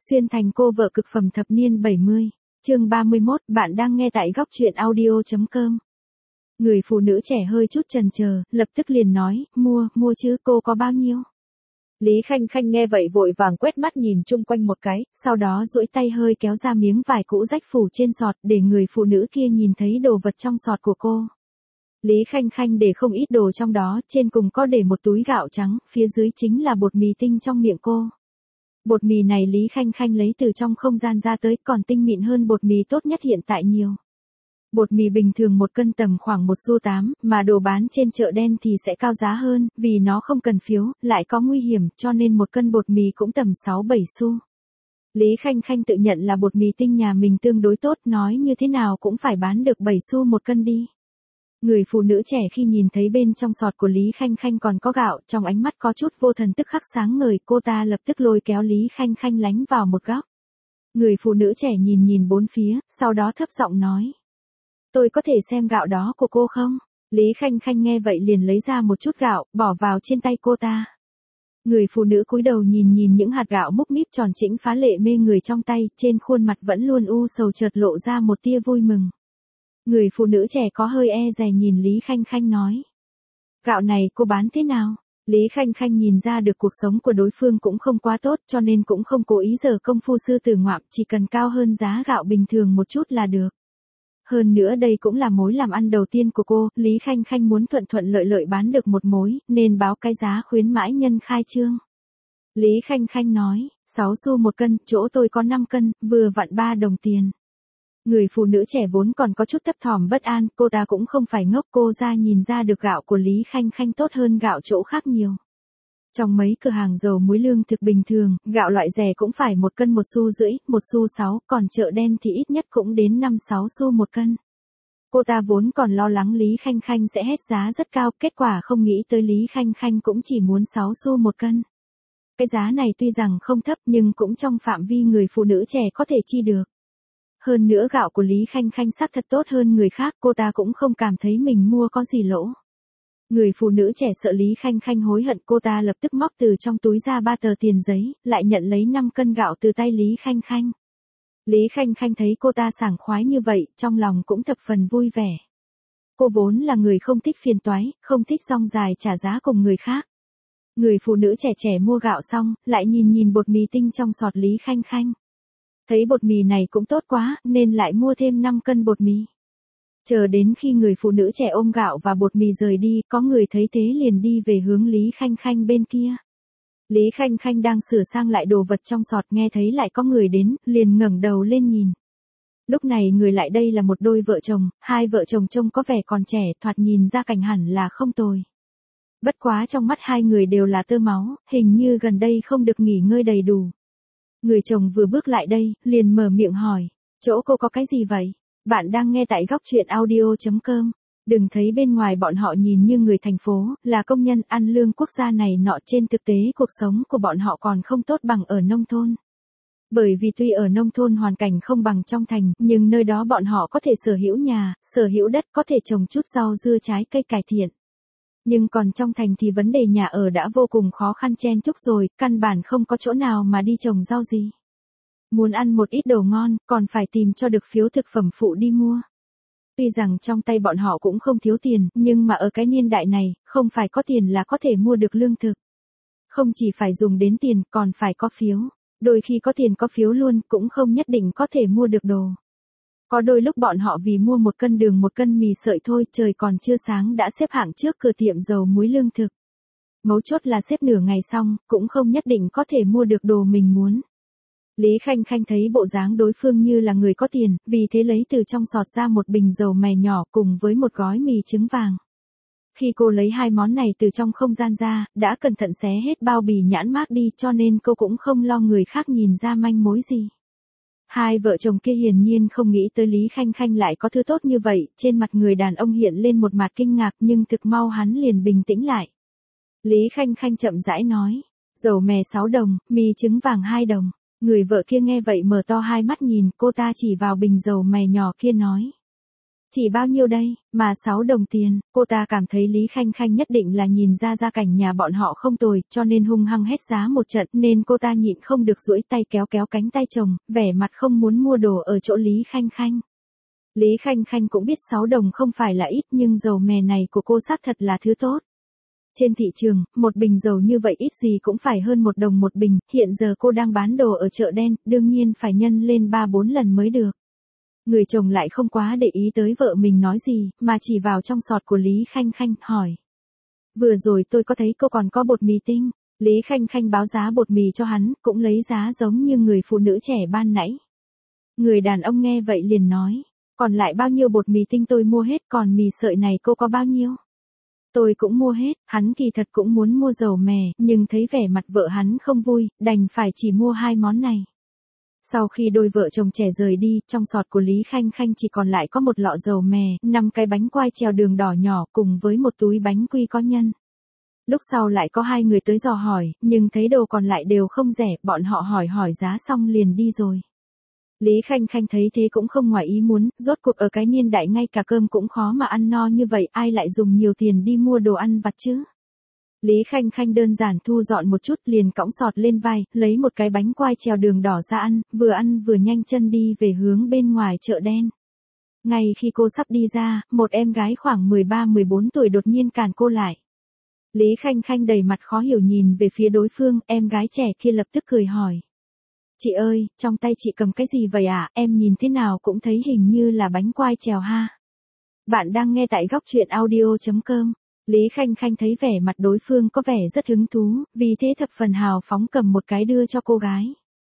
Xuyên thành cô vợ cực phẩm thập niên 70. Chương 31, bạn đang nghe tại góc truyện audio.com. Người phụ nữ trẻ hơi chút chần chờ, lập tức liền nói, mua chứ, cô có bao nhiêu? Lý Khanh Khanh nghe vậy vội vàng quét mắt nhìn chung quanh một cái, sau đó duỗi tay hơi kéo ra miếng vải cũ rách phủ trên sọt để người phụ nữ kia nhìn thấy đồ vật trong sọt của cô. Lý Khanh Khanh để không ít đồ trong đó, trên cùng có để một túi gạo trắng, phía dưới chính là bột mì tinh trong miệng cô. Bột mì này Lý Khanh Khanh lấy từ trong không gian ra tới, còn tinh mịn hơn bột mì tốt nhất hiện tại nhiều. Bột mì bình thường 1 cân tầm khoảng 1 xu 8, mà đồ bán trên chợ đen thì sẽ cao giá hơn, vì nó không cần phiếu, lại có nguy hiểm, cho nên 1 cân bột mì cũng tầm 6-7 xu. Lý Khanh Khanh tự nhận là bột mì tinh nhà mình tương đối tốt, nói như thế nào cũng phải bán được 7 xu 1 cân đi. Người phụ nữ trẻ khi nhìn thấy bên trong sọt của Lý Khanh Khanh còn có gạo, trong ánh mắt có chút vô thần tức khắc sáng ngời, cô ta lập tức lôi kéo Lý Khanh Khanh lánh vào một góc. Người phụ nữ trẻ nhìn bốn phía, sau đó thấp giọng nói. Tôi có thể xem gạo đó của cô không? Lý Khanh Khanh nghe vậy liền lấy ra một chút gạo, bỏ vào trên tay cô ta. Người phụ nữ cúi đầu nhìn những hạt gạo múc míp tròn trĩnh phá lệ mê người trong tay, trên khuôn mặt vẫn luôn u sầu chợt lộ ra một tia vui mừng. Người phụ nữ trẻ có hơi e dè nhìn Lý Khanh Khanh nói. Gạo này cô bán thế nào? Lý Khanh Khanh nhìn ra được cuộc sống của đối phương cũng không quá tốt cho nên cũng không cố ý giở công phu sư tử ngoạm, chỉ cần cao hơn giá gạo bình thường một chút là được. Hơn nữa đây cũng là mối làm ăn đầu tiên của cô, Lý Khanh Khanh muốn thuận lợi bán được một mối, nên báo cái giá khuyến mãi nhân khai trương. Lý Khanh Khanh nói, 6 xu 1 cân, chỗ tôi có 5 cân, vừa vặn 3 đồng tiền. Người phụ nữ trẻ vốn còn có chút thấp thỏm bất an, cô ta cũng không phải ngốc, cô ra nhìn ra được gạo của Lý Khanh Khanh tốt hơn gạo chỗ khác nhiều. Trong mấy cửa hàng dầu muối lương thực bình thường, gạo loại rẻ cũng phải 1 cân 1 xu rưỡi, 1 xu 6, còn chợ đen thì ít nhất cũng đến 5-6 xu 1 cân. Cô ta vốn còn lo lắng Lý Khanh Khanh sẽ hét giá rất cao, kết quả không nghĩ tới Lý Khanh Khanh cũng chỉ muốn 6 xu 1 cân. Cái giá này tuy rằng không thấp nhưng cũng trong phạm vi người phụ nữ trẻ có thể chi được. Hơn nữa gạo của Lý Khanh Khanh xác thật tốt hơn người khác, cô ta cũng không cảm thấy mình mua có gì lỗ. Người phụ nữ trẻ sợ Lý Khanh Khanh hối hận, cô ta lập tức móc từ trong túi ra 3 tờ tiền giấy, lại nhận lấy 5 cân gạo từ tay Lý Khanh Khanh. Lý Khanh Khanh thấy cô ta sảng khoái như vậy, trong lòng cũng thập phần vui vẻ. Cô vốn là người không thích phiền toái, không thích rong dài trả giá cùng người khác. Người phụ nữ trẻ mua gạo xong, lại nhìn bột mì tinh trong sọt Lý Khanh Khanh. Thấy bột mì này cũng tốt quá, nên lại mua thêm 5 cân bột mì. Chờ đến khi người phụ nữ trẻ ôm gạo và bột mì rời đi, có người thấy thế liền đi về hướng Lý Khanh Khanh bên kia. Lý Khanh Khanh đang sửa sang lại đồ vật trong sọt, nghe thấy lại có người đến, liền ngẩng đầu lên nhìn. Lúc này người lại đây là một đôi vợ chồng, hai vợ chồng trông có vẻ còn trẻ, thoạt nhìn ra cảnh hẳn là không tồi. Bất quá trong mắt hai người đều là tơ máu, hình như gần đây không được nghỉ ngơi đầy đủ. Người chồng vừa bước lại đây, liền mở miệng hỏi, chỗ cô có cái gì vậy? Bạn đang nghe tại góc truyện audio.com. Đừng thấy bên ngoài bọn họ nhìn như người thành phố, là công nhân ăn lương quốc gia này nọ, trên thực tế cuộc sống của bọn họ còn không tốt bằng ở nông thôn. Bởi vì tuy ở nông thôn hoàn cảnh không bằng trong thành, nhưng nơi đó bọn họ có thể sở hữu nhà, sở hữu đất, có thể trồng chút rau dưa trái cây cải thiện. Nhưng còn trong thành thì vấn đề nhà ở đã vô cùng khó khăn chen chúc rồi, căn bản không có chỗ nào mà đi trồng rau gì. Muốn ăn một ít đồ ngon, còn phải tìm cho được phiếu thực phẩm phụ đi mua. Tuy rằng trong tay bọn họ cũng không thiếu tiền, nhưng mà ở cái niên đại này, không phải có tiền là có thể mua được lương thực. Không chỉ phải dùng đến tiền, còn phải có phiếu. Đôi khi có tiền có phiếu luôn, cũng không nhất định có thể mua được đồ. Có đôi lúc bọn họ vì mua 1 cân đường 1 cân mì sợi thôi, trời còn chưa sáng đã xếp hạng trước cửa tiệm dầu muối lương thực. Mấu chốt là xếp nửa ngày xong, cũng không nhất định có thể mua được đồ mình muốn. Lý Khanh Khanh thấy bộ dáng đối phương như là người có tiền, vì thế lấy từ trong sọt ra một bình dầu mè nhỏ cùng với một gói mì trứng vàng. Khi cô lấy hai món này từ trong không gian ra, đã cẩn thận xé hết bao bì nhãn mác đi, cho nên cô cũng không lo người khác nhìn ra manh mối gì. Hai vợ chồng kia hiển nhiên không nghĩ tới Lý Khanh Khanh lại có thứ tốt như vậy, trên mặt người đàn ông hiện lên một mặt kinh ngạc, nhưng thực mau hắn liền bình tĩnh lại. Lý Khanh Khanh chậm rãi nói, dầu mè 6 đồng, mì trứng vàng 2 đồng. Người vợ kia nghe vậy mở to hai mắt nhìn, cô ta chỉ vào bình dầu mè nhỏ kia nói. Chỉ bao nhiêu đây, mà 6 đồng tiền, cô ta cảm thấy Lý Khanh Khanh nhất định là nhìn ra gia cảnh nhà bọn họ không tồi, cho nên hung hăng hét giá một trận, nên cô ta nhịn không được duỗi tay kéo kéo cánh tay chồng, vẻ mặt không muốn mua đồ ở chỗ Lý Khanh Khanh. Lý Khanh Khanh cũng biết 6 đồng không phải là ít nhưng dầu mè này của cô xác thật là thứ tốt. Trên thị trường, một bình dầu như vậy ít gì cũng phải hơn 1 đồng một bình, hiện giờ cô đang bán đồ ở chợ đen, đương nhiên phải nhân lên 3-4 lần mới được. Người chồng lại không quá để ý tới vợ mình nói gì, mà chỉ vào trong sọt của Lý Khanh Khanh, hỏi. Vừa rồi tôi có thấy cô còn có bột mì tinh. Lý Khanh Khanh báo giá bột mì cho hắn, cũng lấy giá giống như người phụ nữ trẻ ban nãy. Người đàn ông nghe vậy liền nói. Còn lại bao nhiêu bột mì tinh tôi mua hết, còn mì sợi này cô có bao nhiêu? Tôi cũng mua hết, hắn kỳ thật cũng muốn mua dầu mè, nhưng thấy vẻ mặt vợ hắn không vui, đành phải chỉ mua 2 món này. Sau khi đôi vợ chồng trẻ rời đi, trong sọt của Lý Khanh Khanh chỉ còn lại có một lọ dầu mè, 5 cái bánh quai treo đường đỏ nhỏ cùng với một túi bánh quy có nhân. Lúc sau lại có 2 người tới dò hỏi, nhưng thấy đồ còn lại đều không rẻ, bọn họ hỏi giá xong liền đi rồi. Lý Khanh Khanh thấy thế cũng không ngoài ý muốn, rốt cuộc ở cái niên đại ngay cả cơm cũng khó mà ăn no như vậy, ai lại dùng nhiều tiền đi mua đồ ăn vặt chứ? Lý Khanh Khanh đơn giản thu dọn một chút liền cõng sọt lên vai, lấy một cái bánh quai treo đường đỏ ra ăn vừa nhanh chân đi về hướng bên ngoài chợ đen. Ngay khi cô sắp đi ra, một em gái khoảng 13-14 tuổi đột nhiên cản cô lại. Lý Khanh Khanh đầy mặt khó hiểu nhìn về phía đối phương, em gái trẻ kia lập tức cười hỏi. Chị ơi, trong tay chị cầm cái gì vậy ạ? Em nhìn thế nào cũng thấy hình như là bánh quai trèo ha. Bạn đang nghe tại góc truyện audio.com. Lý Khanh Khanh thấy vẻ mặt đối phương có vẻ rất hứng thú, vì thế thập phần hào phóng cầm một cái đưa cho cô gái.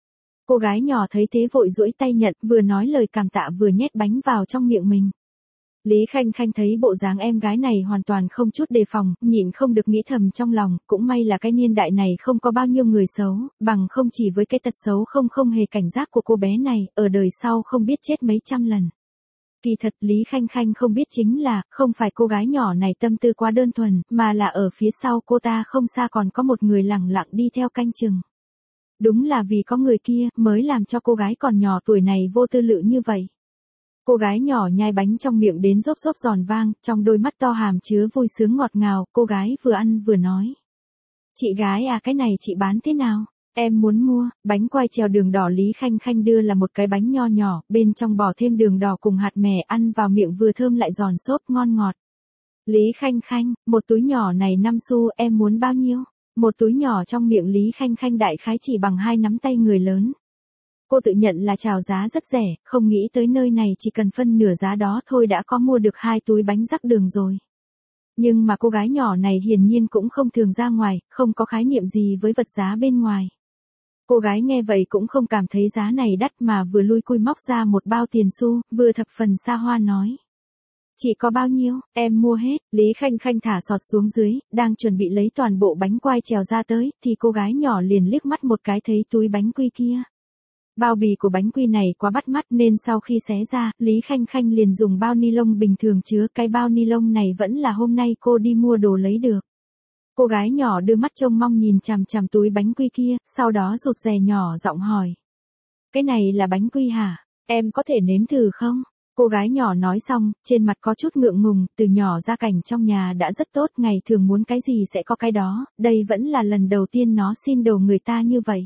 Cô gái nhỏ thấy thế vội duỗi tay nhận, vừa nói lời cảm tạ vừa nhét bánh vào trong miệng mình. Lý Khanh Khanh thấy bộ dáng em gái này hoàn toàn không chút đề phòng, nhịn không được nghĩ thầm trong lòng, cũng may là cái niên đại này không có bao nhiêu người xấu, bằng không chỉ với cái tật xấu không hề cảnh giác của cô bé này, ở đời sau không biết chết mấy trăm lần. Kỳ thật Lý Khanh Khanh không biết chính là, không phải cô gái nhỏ này tâm tư quá đơn thuần, mà là ở phía sau cô ta không xa còn có một người lẳng lặng đi theo canh chừng. Đúng là vì có người kia, mới làm cho cô gái còn nhỏ tuổi này vô tư lự như vậy. Cô gái nhỏ nhai bánh trong miệng đến rốp rốp giòn vang, trong đôi mắt to hàm chứa vui sướng ngọt ngào, cô gái vừa ăn vừa nói. Chị gái à, cái này chị bán thế nào? Em muốn mua. Bánh quai treo đường đỏ Lý Khanh Khanh đưa là một cái bánh nho nhỏ, bên trong bỏ thêm đường đỏ cùng hạt mè, ăn vào miệng vừa thơm lại giòn xốp ngon ngọt. Lý Khanh Khanh, một túi nhỏ này 5 xu, em muốn bao nhiêu? Một túi nhỏ trong miệng Lý Khanh Khanh đại khái chỉ bằng 2 nắm tay người lớn. Cô tự nhận là chào giá rất rẻ, không nghĩ tới nơi này chỉ cần phân nửa giá đó thôi đã có mua được 2 túi bánh rắc đường rồi. Nhưng mà cô gái nhỏ này hiển nhiên cũng không thường ra ngoài, không có khái niệm gì với vật giá bên ngoài. Cô gái nghe vậy cũng không cảm thấy giá này đắt mà vừa lui cui móc ra một bao tiền xu, vừa thập phần xa hoa nói. Chỉ có bao nhiêu, em mua hết. Lý Khanh Khanh thả sọt xuống dưới, đang chuẩn bị lấy toàn bộ bánh quai trèo ra tới, thì cô gái nhỏ liền liếc mắt một cái thấy túi bánh quy kia. Bao bì của bánh quy này quá bắt mắt nên sau khi xé ra, Lý Khanh Khanh liền dùng bao ni lông bình thường chứa, cái bao ni lông này vẫn là hôm nay cô đi mua đồ lấy được. Cô gái nhỏ đưa mắt trông mong nhìn chằm chằm túi bánh quy kia, sau đó rụt rè nhỏ giọng hỏi. Cái này là bánh quy hả? Em có thể nếm thử không? Cô gái nhỏ nói xong, trên mặt có chút ngượng ngùng, từ nhỏ gia cảnh trong nhà đã rất tốt, ngày thường muốn cái gì sẽ có cái đó, đây vẫn là lần đầu tiên nó xin đồ người ta như vậy.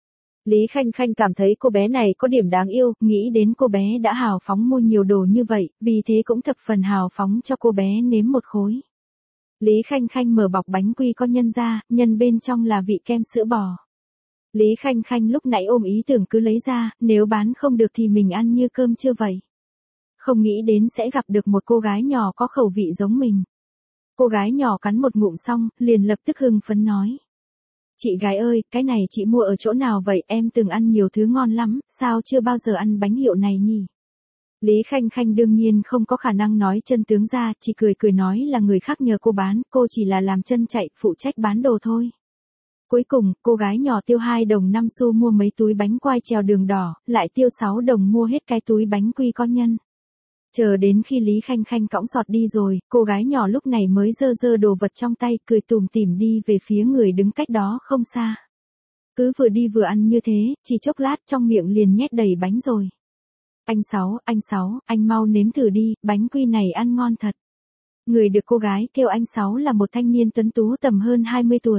Lý Khanh Khanh cảm thấy cô bé này có điểm đáng yêu, nghĩ đến cô bé đã hào phóng mua nhiều đồ như vậy, vì thế cũng thập phần hào phóng cho cô bé nếm một khối. Lý Khanh Khanh mở bọc bánh quy có nhân ra, nhân bên trong là vị kem sữa bò. Lý Khanh Khanh lúc nãy ôm ý tưởng cứ lấy ra, nếu bán không được thì mình ăn như cơm chưa vậy. Không nghĩ đến sẽ gặp được một cô gái nhỏ có khẩu vị giống mình. Cô gái nhỏ cắn một ngụm xong, liền lập tức hưng phấn nói. Chị gái ơi, cái này chị mua ở chỗ nào vậy, em từng ăn nhiều thứ ngon lắm, sao chưa bao giờ ăn bánh hiệu này nhỉ? Lý Khanh Khanh đương nhiên không có khả năng nói chân tướng ra, chỉ cười nói là người khác nhờ cô bán, cô chỉ là làm chân chạy, phụ trách bán đồ thôi. Cuối cùng, cô gái nhỏ tiêu 2 đồng 5 xu mua mấy túi bánh quai trèo đường đỏ, lại tiêu 6 đồng mua hết cái túi bánh quy có nhân. Chờ đến khi Lý Khanh Khanh cõng sọt đi rồi, cô gái nhỏ lúc này mới giơ đồ vật trong tay, cười tủm tỉm đi về phía người đứng cách đó không xa. Cứ vừa đi vừa ăn như thế, chỉ chốc lát trong miệng liền nhét đầy bánh rồi. Anh Sáu, anh mau nếm thử đi, bánh quy này ăn ngon thật. Người được cô gái kêu anh Sáu là một thanh niên tuấn tú tầm hơn 20 tuổi.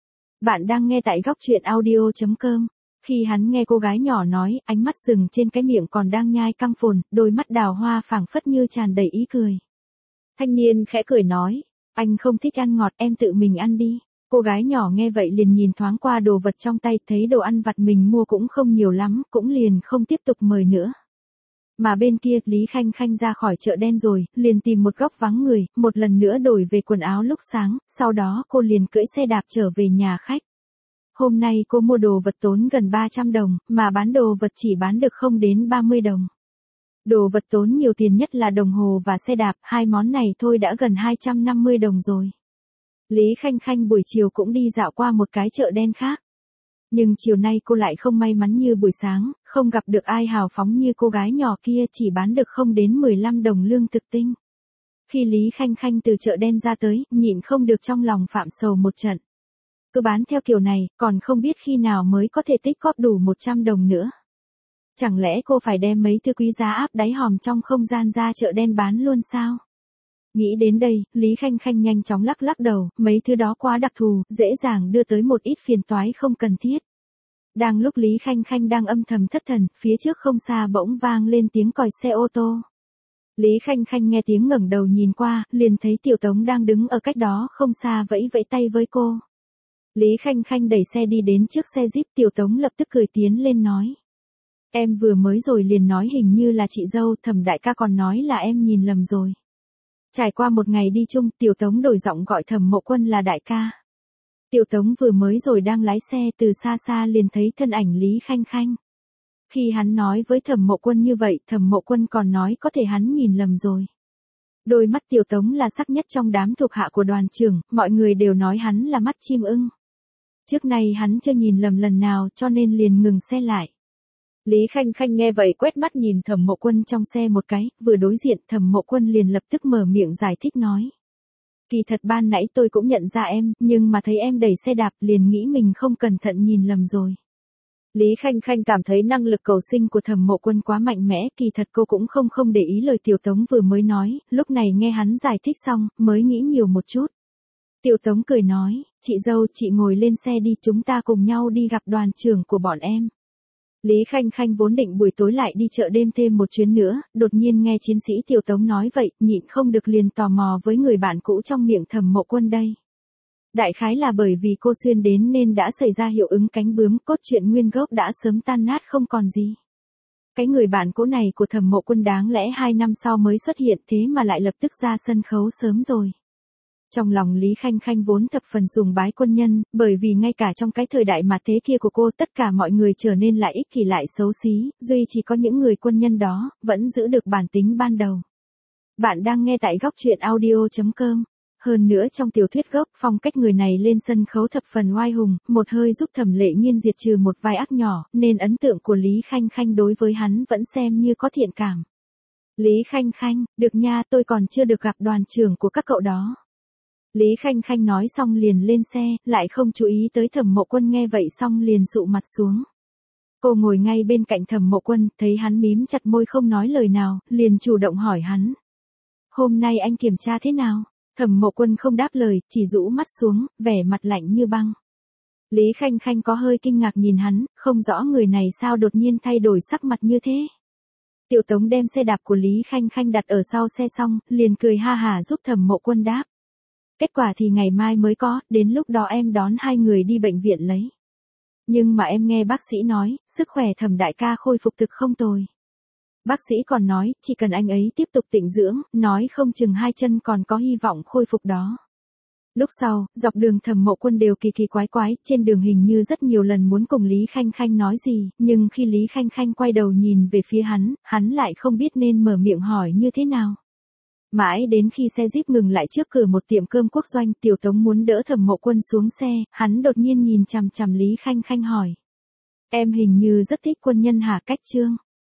Bạn đang nghe tại góc truyện audio.com. Khi hắn nghe cô gái nhỏ nói, ánh mắt dừng trên cái miệng còn đang nhai căng phồn, đôi mắt đào hoa phảng phất như tràn đầy ý cười. Thanh niên khẽ cười nói, anh không thích ăn ngọt, em tự mình ăn đi. Cô gái nhỏ nghe vậy liền nhìn thoáng qua đồ vật trong tay, thấy đồ ăn vặt mình mua cũng không nhiều lắm, cũng liền không tiếp tục mời nữa. Mà bên kia, Lý Khanh Khanh ra khỏi chợ đen rồi, liền tìm một góc vắng người, một lần nữa đổi về quần áo lúc sáng, sau đó cô liền cưỡi xe đạp trở về nhà khách. Hôm nay cô mua đồ vật tốn gần 300 đồng, mà bán đồ vật chỉ bán được không đến 30 đồng. Đồ vật tốn nhiều tiền nhất là đồng hồ và xe đạp, hai món này thôi đã gần 250 đồng rồi. Lý Khanh Khanh buổi chiều cũng đi dạo qua một cái chợ đen khác. Nhưng chiều nay cô lại không may mắn như buổi sáng, không gặp được ai hào phóng như cô gái nhỏ kia, chỉ bán được không đến 15 đồng lương thực tinh. Khi Lý Khanh Khanh từ chợ đen ra tới, nhịn không được trong lòng phạm sầu một trận. Cứ bán theo kiểu này, còn không biết khi nào mới có thể tích góp đủ 100 đồng nữa. Chẳng lẽ cô phải đem mấy thứ quý giá áp đáy hòm trong không gian ra chợ đen bán luôn sao? Nghĩ đến đây, Lý Khanh Khanh nhanh chóng lắc lắc đầu, mấy thứ đó quá đặc thù, dễ dàng đưa tới một ít phiền toái không cần thiết. Đang lúc Lý Khanh Khanh đang âm thầm thất thần, phía trước không xa bỗng vang lên tiếng còi xe ô tô. Lý Khanh Khanh nghe tiếng ngẩng đầu nhìn qua, liền thấy Tiểu Tống đang đứng ở cách đó không xa vẫy vẫy tay với cô. Lý Khanh Khanh đẩy xe đi đến trước xe Jeep, Tiểu Tống lập tức cười tiến lên nói. Em vừa mới rồi liền nói hình như là chị dâu, Thẩm đại ca còn nói là em nhìn lầm rồi. Trải qua một ngày đi chung, Tiểu Tống đổi giọng gọi Thẩm Mộ Quân là đại ca. Tiểu Tống vừa mới rồi đang lái xe, từ xa xa liền thấy thân ảnh Lý Khanh Khanh. Khi hắn nói với Thẩm Mộ Quân như vậy, Thẩm Mộ Quân còn nói có thể hắn nhìn lầm rồi. Đôi mắt Tiểu Tống là sắc nhất trong đám thuộc hạ của đoàn trưởng, mọi người đều nói hắn là mắt chim ưng. Trước nay hắn chưa nhìn lầm lần nào cho nên liền ngừng xe lại. Lý Khanh Khanh nghe vậy quét mắt nhìn Thẩm Mộ Quân trong xe một cái, vừa đối diện Thẩm Mộ Quân liền lập tức mở miệng giải thích nói. Kỳ thật ban nãy tôi cũng nhận ra em, nhưng mà thấy em đẩy xe đạp liền nghĩ mình không cẩn thận nhìn lầm rồi. Lý Khanh Khanh cảm thấy năng lực cầu sinh của Thẩm Mộ Quân quá mạnh mẽ, kỳ thật cô cũng không để ý lời Tiểu Tống vừa mới nói, lúc này nghe hắn giải thích xong, mới nghĩ nhiều một chút. Tiểu Tống cười nói, chị dâu, chị ngồi lên xe đi, chúng ta cùng nhau đi gặp đoàn trưởng của bọn em. Lý Khanh Khanh vốn định buổi tối lại đi chợ đêm thêm một chuyến nữa, đột nhiên nghe chiến sĩ Tiểu Tống nói vậy, nhịn không được liền tò mò với người bạn cũ trong miệng Thẩm Mộ Quân đây. Đại khái là bởi vì cô xuyên đến nên đã xảy ra hiệu ứng cánh bướm, cốt truyện nguyên gốc đã sớm tan nát không còn gì. Cái người bạn cũ này của Thẩm Mộ Quân đáng lẽ 2 năm sau mới xuất hiện, thế mà lại lập tức ra sân khấu sớm rồi. Trong lòng Lý Khanh Khanh vốn thập phần sùng bái quân nhân, bởi vì ngay cả trong cái thời đại mà thế kia của cô, tất cả mọi người trở nên lại ích kỷ lại xấu xí, duy chỉ có những người quân nhân đó, vẫn giữ được bản tính ban đầu. Bạn đang nghe tại góc truyện audio.com. Hơn nữa trong tiểu thuyết gốc, phong cách người này lên sân khấu thập phần oai hùng, một hơi giúp Thẩm Lệ Nhiên diệt trừ một vài ác nhỏ, nên ấn tượng của Lý Khanh Khanh đối với hắn vẫn xem như có thiện cảm. Lý Khanh Khanh, được nha, tôi còn chưa được gặp đoàn trưởng của các cậu đó. Lý Khanh Khanh nói xong liền lên xe, lại không chú ý tới Thẩm Mộ Quân, nghe vậy xong liền dụ mặt xuống. Cô ngồi ngay bên cạnh Thẩm Mộ Quân, thấy hắn mím chặt môi không nói lời nào, liền chủ động hỏi hắn. Hôm nay anh kiểm tra thế nào? Thẩm Mộ Quân không đáp lời, chỉ rũ mắt xuống, vẻ mặt lạnh như băng. Lý Khanh Khanh có hơi kinh ngạc nhìn hắn, không rõ người này sao đột nhiên thay đổi sắc mặt như thế. Tiểu Tống đem xe đạp của Lý Khanh Khanh đặt ở sau xe xong, liền cười ha hả giúp Thẩm Mộ Quân đáp. Kết quả thì ngày mai mới có, đến lúc đó em đón hai người đi bệnh viện lấy. Nhưng mà em nghe bác sĩ nói, sức khỏe Thẩm đại ca khôi phục thực không tồi. Bác sĩ còn nói, chỉ cần anh ấy tiếp tục tịnh dưỡng, nói không chừng hai chân còn có hy vọng khôi phục đó. Lúc sau, dọc đường Thẩm Mộ Quân đều kỳ kỳ quái quái, trên đường hình như rất nhiều lần muốn cùng Lý Khanh Khanh nói gì, nhưng khi Lý Khanh Khanh quay đầu nhìn về phía hắn lại không biết nên mở miệng hỏi như thế nào. Mãi đến khi xe Jeep ngừng lại trước cửa một tiệm cơm quốc doanh, Tiểu Tống muốn đỡ Thẩm Mộ Quân xuống xe, hắn đột nhiên nhìn chằm chằm Lý Khanh Khanh hỏi. Em hình như rất thích quân nhân hả? Cách Trương.